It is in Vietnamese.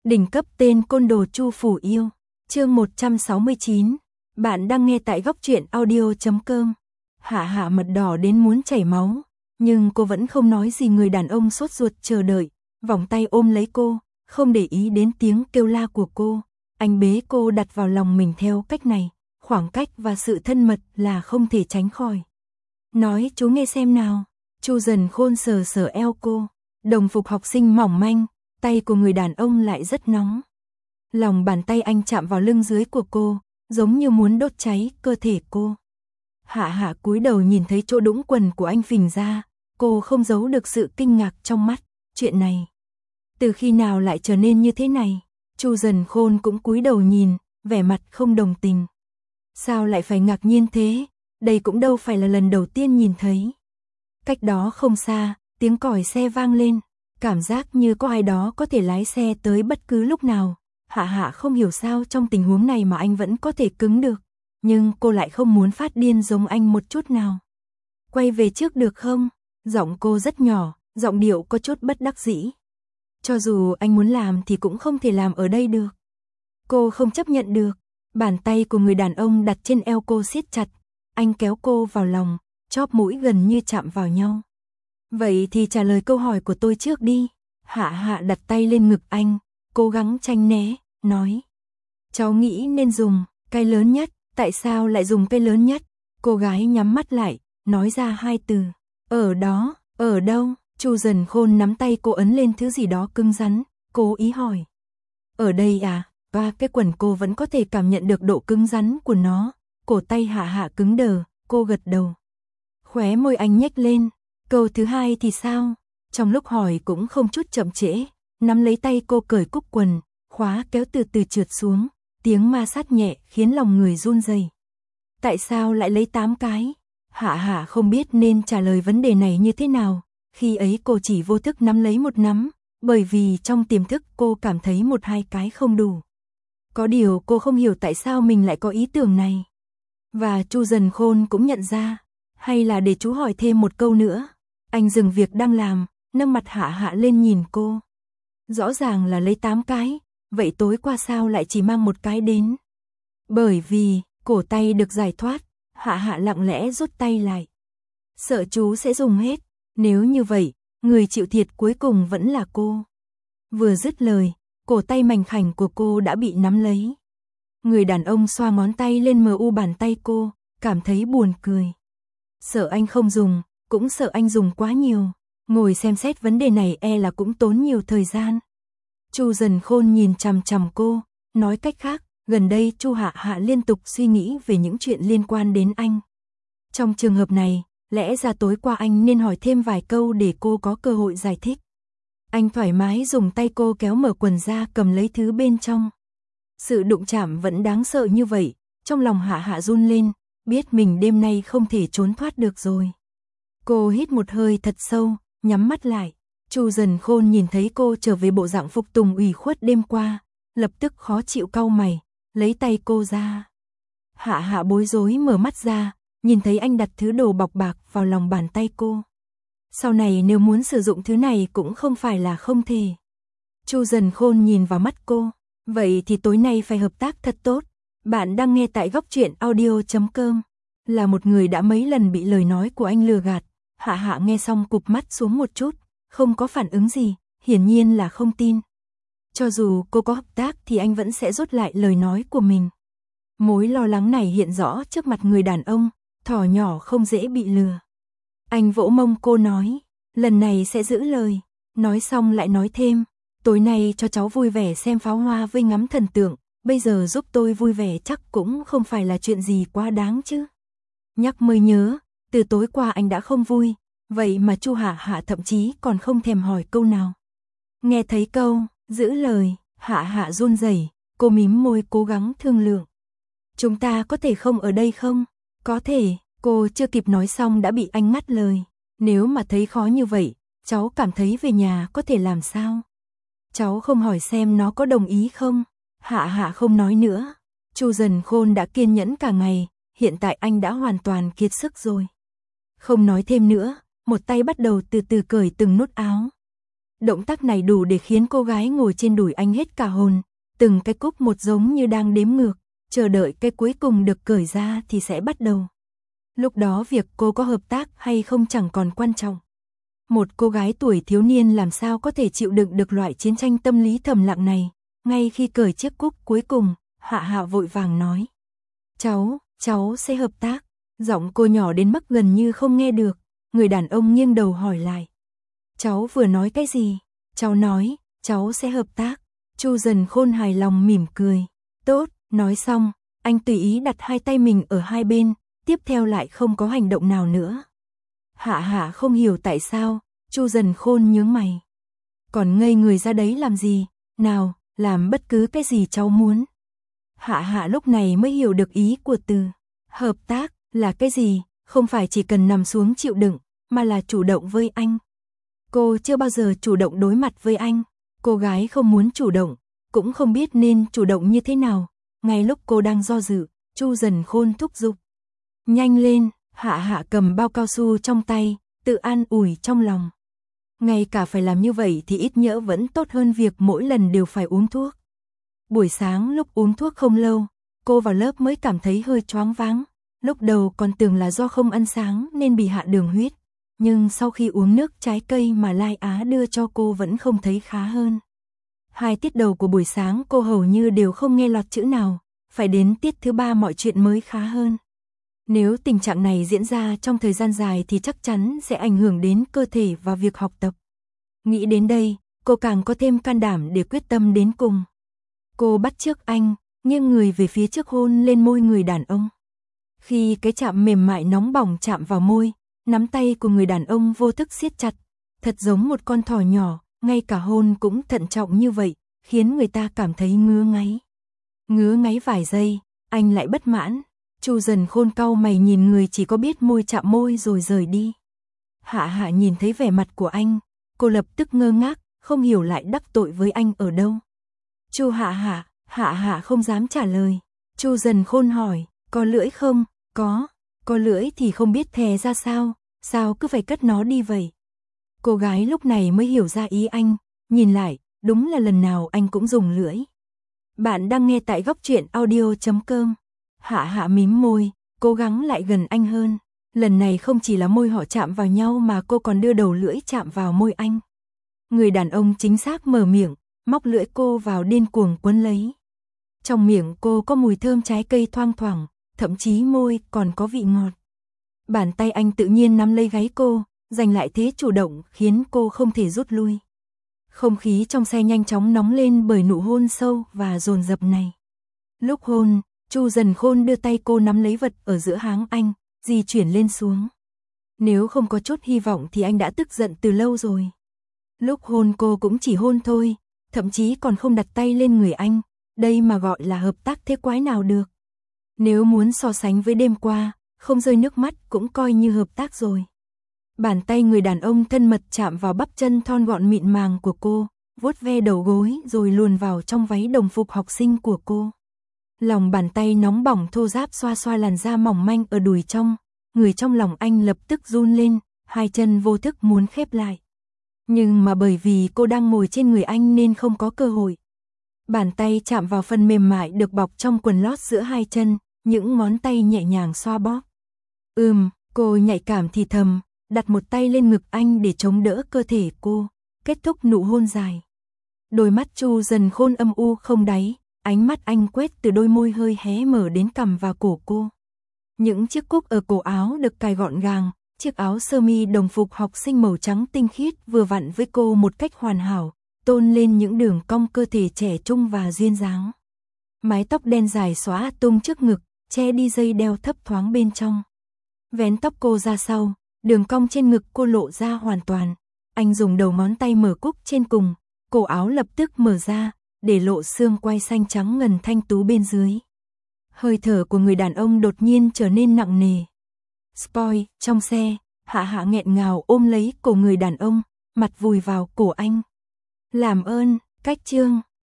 Đỉnh cấp tên côn đồ Chu Phủ Yêu. Chương 169. Bạn đang nghe tại góc truyện audio.com. Hạ Hạ mặt đỏ đến muốn chảy máu, nhưng cô vẫn không nói gì. Người đàn ông sốt ruột chờ đợi, vòng tay ôm lấy cô, không để ý đến tiếng kêu la của cô. Anh bế cô đặt vào lòng mình theo cách này, khoảng cách và sự thân mật là không thể tránh khỏi. Nói chú nghe xem nào. Chu Dần Khôn sờ sờ eo cô, đồng phục học sinh mỏng manh, tay của người đàn ông lại rất nóng. Lòng bàn tay anh chạm vào lưng dưới của cô, giống như muốn đốt cháy cơ thể cô. Hạ Hạ cúi đầu nhìn thấy chỗ đũng quần của anh phình ra, cô không giấu được sự kinh ngạc trong mắt. Chuyện này, từ khi nào lại trở nên như thế này? Chu Dần Khôn cũng cúi đầu nhìn, vẻ mặt không đồng tình. Sao lại phải ngạc nhiên thế? Đây cũng đâu phải là lần đầu tiên nhìn thấy. Cách đó không xa, tiếng còi xe vang lên, cảm giác như có ai đó có thể lái xe tới bất cứ lúc nào. Hạ Hạ không hiểu sao trong tình huống này mà anh vẫn có thể cứng được, nhưng cô lại không muốn phát điên giống anh một chút nào. Quay về trước được không? Giọng cô rất nhỏ, giọng điệu có chút bất đắc dĩ. Cho dù anh muốn làm thì cũng không thể làm ở đây được. Cô không chấp nhận được. Bàn tay của người đàn ông đặt trên eo cô siết chặt, anh kéo cô vào lòng, chóp mũi gần như chạm vào nhau. Vậy thì trả lời câu hỏi của tôi trước đi. Hạ Hạ đặt tay lên ngực anh, cố gắng tránh né, nói. Cháu nghĩ nên dùng cây lớn nhất. Tại sao lại dùng cây lớn nhất? Cô gái nhắm mắt lại, nói ra hai từ. Ở đó. Ở đâu? Chu Dần Khôn nắm tay cô ấn lên thứ gì đó cứng rắn, cố ý hỏi. Ở đây à? Và cái quần cô vẫn có thể cảm nhận được độ cứng rắn của nó. Cổ tay Hạ Hạ cứng đờ, cô gật đầu. Khóe môi anh nhếch lên. Câu thứ hai thì sao? Trong lúc hỏi cũng không chút chậm trễ, nắm lấy tay cô cởi cúc quần, khóa kéo từ từ trượt xuống, tiếng ma sát nhẹ khiến lòng người run rẩy. Tại sao lại lấy 8 cái? Hạ Hạ không biết nên trả lời vấn đề này như thế nào, khi ấy cô chỉ vô thức nắm lấy một nắm, bởi vì trong tiềm thức cô cảm thấy 1-2 cái không đủ. Có điều cô không hiểu tại sao mình lại có ý tưởng này. Và Chu Dần Khôn cũng nhận ra, hay là để chú hỏi thêm một câu nữa. Anh dừng việc đang làm, nâng mặt Hạ Hạ lên nhìn cô. Rõ ràng là lấy 8 cái, vậy tối qua sao lại chỉ mang 1 cái đến? Bởi vì, cổ tay được giải thoát, Hạ Hạ lặng lẽ rút tay lại. Sợ chú sẽ dùng hết, nếu như vậy, người chịu thiệt cuối cùng vẫn là cô. Vừa dứt lời, cổ tay mảnh khảnh của cô đã bị nắm lấy. Người đàn ông xoa ngón tay lên mờ u bàn tay cô, cảm thấy buồn cười. Sợ anh không dùng, cũng sợ anh dùng quá nhiều. Ngồi xem xét vấn đề này là cũng tốn nhiều thời gian. Chu Dần Khôn nhìn chằm chằm cô, nói cách khác, gần đây Chu Hạ Hạ liên tục suy nghĩ về những chuyện liên quan đến anh. Trong trường hợp này, lẽ ra tối qua anh nên hỏi thêm vài câu để cô có cơ hội giải thích. Anh thoải mái dùng tay cô kéo mở quần ra cầm lấy thứ bên trong. Sự đụng chạm vẫn đáng sợ như vậy, trong lòng Hạ Hạ run lên, biết mình đêm nay không thể trốn thoát được rồi. Cô hít một hơi thật sâu, nhắm mắt lại. Chu Dần Khôn nhìn thấy cô trở về bộ dạng phục tùng ủy khuất đêm qua, lập tức khó chịu cau mày, lấy tay cô ra. Hạ Hạ bối rối mở mắt ra, nhìn thấy anh đặt thứ đồ bọc bạc vào lòng bàn tay cô. Sau này nếu muốn sử dụng thứ này cũng không phải là không thể. Chu Dần Khôn nhìn vào mắt cô, vậy thì tối nay phải hợp tác thật tốt. Bạn đang nghe tại góc truyện audio.com. Là một người đã mấy lần bị lời nói của anh lừa gạt, Hạ Hạ nghe xong cụp mắt xuống một chút, không có phản ứng gì, hiển nhiên là không tin. Cho dù cô có hợp tác thì anh vẫn sẽ rút lại lời nói của mình. Mối lo lắng này hiện rõ trước mặt người đàn ông, thỏ nhỏ không dễ bị lừa. Anh vỗ mông cô nói, lần này sẽ giữ lời. Nói xong lại nói thêm, tối nay cho cháu vui vẻ xem pháo hoa với ngắm thần tượng, bây giờ giúp tôi vui vẻ chắc cũng không phải là chuyện gì quá đáng chứ. Nhắc mới nhớ, từ tối qua anh đã không vui, vậy mà Chu Hạ Hạ thậm chí còn không thèm hỏi câu nào. Nghe thấy câu, giữ lời, Hạ Hạ run rẩy, cô mím môi cố gắng thương lượng. Chúng ta có thể không ở đây không? Có thể, cô chưa kịp nói xong đã bị anh ngắt lời. Nếu mà thấy khó như vậy, cháu cảm thấy về nhà có thể làm sao? Cháu không hỏi xem nó có đồng ý không? Hạ Hạ không nói nữa. Chu Dần Khôn đã kiên nhẫn cả ngày, hiện tại anh đã hoàn toàn kiệt sức rồi. Không nói thêm nữa, một tay bắt đầu từ từ cởi từng nút áo. Động tác này đủ để khiến cô gái ngồi trên đùi anh hết cả hồn, từng cái cúc một giống như đang đếm ngược, chờ đợi cái cuối cùng được cởi ra thì sẽ bắt đầu. Lúc đó việc cô có hợp tác hay không chẳng còn quan trọng. Một cô gái tuổi thiếu niên làm sao có thể chịu đựng được loại chiến tranh tâm lý thầm lặng này. Ngay khi cởi chiếc cúc cuối cùng, Hạ Hạ vội vàng nói. Cháu sẽ hợp tác. Giọng cô nhỏ đến mức gần như không nghe được. Người đàn ông nghiêng đầu hỏi lại. Cháu vừa nói cái gì? Cháu nói, cháu sẽ hợp tác. Chu Dần Khôn hài lòng mỉm cười. Tốt, nói xong, anh tùy ý đặt hai tay mình ở hai bên, tiếp theo lại không có hành động nào nữa. Hạ Hạ không hiểu tại sao, Chu Dần Khôn nhướng mày. Còn ngây người ra đấy làm gì? Nào, làm bất cứ cái gì cháu muốn. Hạ Hạ lúc này mới hiểu được ý của từ hợp tác là cái gì, không phải chỉ cần nằm xuống chịu đựng, mà là chủ động với anh. Cô chưa bao giờ chủ động đối mặt với anh, cô gái không muốn chủ động, cũng không biết nên chủ động như thế nào. Ngay lúc cô đang do dự, Chu Dần Khôn thúc giục. Nhanh lên, Hạ Hạ cầm bao cao su trong tay, tự an ủi trong lòng. Ngay cả phải làm như vậy thì ít nhỡ vẫn tốt hơn việc mỗi lần đều phải uống thuốc. Buổi sáng lúc uống thuốc không lâu, cô vào lớp mới cảm thấy hơi choáng váng. Lúc đầu còn tưởng là do không ăn sáng nên bị hạ đường huyết. Nhưng sau khi uống nước trái cây mà Lai Á đưa cho cô vẫn không thấy khá hơn. 2 tiết đầu của buổi sáng cô hầu như đều không nghe lọt chữ nào, phải đến tiết thứ 3 mọi chuyện mới khá hơn. Nếu tình trạng này diễn ra trong thời gian dài thì chắc chắn sẽ ảnh hưởng đến cơ thể và việc học tập. Nghĩ đến đây, cô càng có thêm can đảm để quyết tâm đến cùng. Cô bắt chước anh, nghiêng người về phía trước hôn lên môi người đàn ông. Khi cái chạm mềm mại nóng bỏng chạm vào môi, nắm tay của người đàn ông vô thức siết chặt, thật giống một con thỏ nhỏ, ngay cả hôn cũng thận trọng như vậy, khiến người ta cảm thấy ngứa ngáy. Ngứa ngáy vài giây, anh lại bất mãn. Chu Dần Khôn cau mày nhìn người chỉ có biết môi chạm môi rồi rời đi. Hạ Hạ nhìn thấy vẻ mặt của anh, cô lập tức ngơ ngác, không hiểu lại đắc tội với anh ở đâu. Chu Hạ Hạ, Hạ Hạ không dám trả lời. Chu Dần Khôn hỏi, có lưỡi không? Có lưỡi thì không biết thè ra sao cứ phải cất nó đi vậy? Cô gái lúc này mới hiểu ra ý anh, nhìn lại, đúng là lần nào anh cũng dùng lưỡi. Bạn đang nghe tại góc truyện audio.com. Hạ Hạ mím môi, cố gắng lại gần anh hơn. Lần này không chỉ là môi họ chạm vào nhau mà cô còn đưa đầu lưỡi chạm vào môi anh. Người đàn ông chính xác mở miệng, móc lưỡi cô vào điên cuồng quấn lấy. Trong miệng cô có mùi thơm trái cây thoang thoảng, thậm chí môi còn có vị ngọt. Bàn tay anh tự nhiên nắm lấy gáy cô, giành lại thế chủ động khiến cô không thể rút lui. Không khí trong xe nhanh chóng nóng lên bởi nụ hôn sâu và dồn dập này. Lúc hôn, Chu Dần Khôn đưa tay cô nắm lấy vật ở giữa háng anh, di chuyển lên xuống. Nếu không có chút hy vọng thì anh đã tức giận từ lâu rồi. Lúc hôn cô cũng chỉ hôn thôi, thậm chí còn không đặt tay lên người anh, đây mà gọi là hợp tác thế quái nào được. Nếu muốn so sánh với đêm qua, không rơi nước mắt cũng coi như hợp tác rồi. Bàn tay người đàn ông thân mật chạm vào bắp chân thon gọn mịn màng của cô, vuốt ve đầu gối rồi luồn vào trong váy đồng phục học sinh của cô. Lòng bàn tay nóng bỏng thô ráp xoa xoa làn da mỏng manh ở đùi trong, người trong lòng anh lập tức run lên, hai chân vô thức muốn khép lại. Nhưng mà bởi vì cô đang ngồi trên người anh nên không có cơ hội. Bàn tay chạm vào phần mềm mại được bọc trong quần lót giữa hai chân, những ngón tay nhẹ nhàng xoa bóp. Cô nhạy cảm thì thầm, đặt một tay lên ngực anh để chống đỡ cơ thể cô, kết thúc nụ hôn dài. Đôi mắt Chu Dần Khôn âm u không đáy, ánh mắt anh quét từ đôi môi hơi hé mở đến cằm và cổ cô. Những chiếc cúc ở cổ áo được cài gọn gàng, chiếc áo sơ mi đồng phục học sinh màu trắng tinh khiết vừa vặn với cô một cách hoàn hảo, tôn lên những đường cong cơ thể trẻ trung và duyên dáng. Mái tóc đen dài xõa tung trước ngực, che đi dây đeo thấp thoáng bên trong. Vén tóc cô ra sau, đường cong trên ngực cô lộ ra hoàn toàn. Anh dùng đầu ngón tay mở cúc trên cùng, cổ áo lập tức mở ra, để lộ xương quai xanh trắng ngần thanh tú bên dưới. Hơi thở của người đàn ông đột nhiên trở nên nặng nề. Spoil, trong xe, Hạ Hạ nghẹn ngào ôm lấy cổ người đàn ông, mặt vùi vào cổ anh. Làm ơn, cách chương.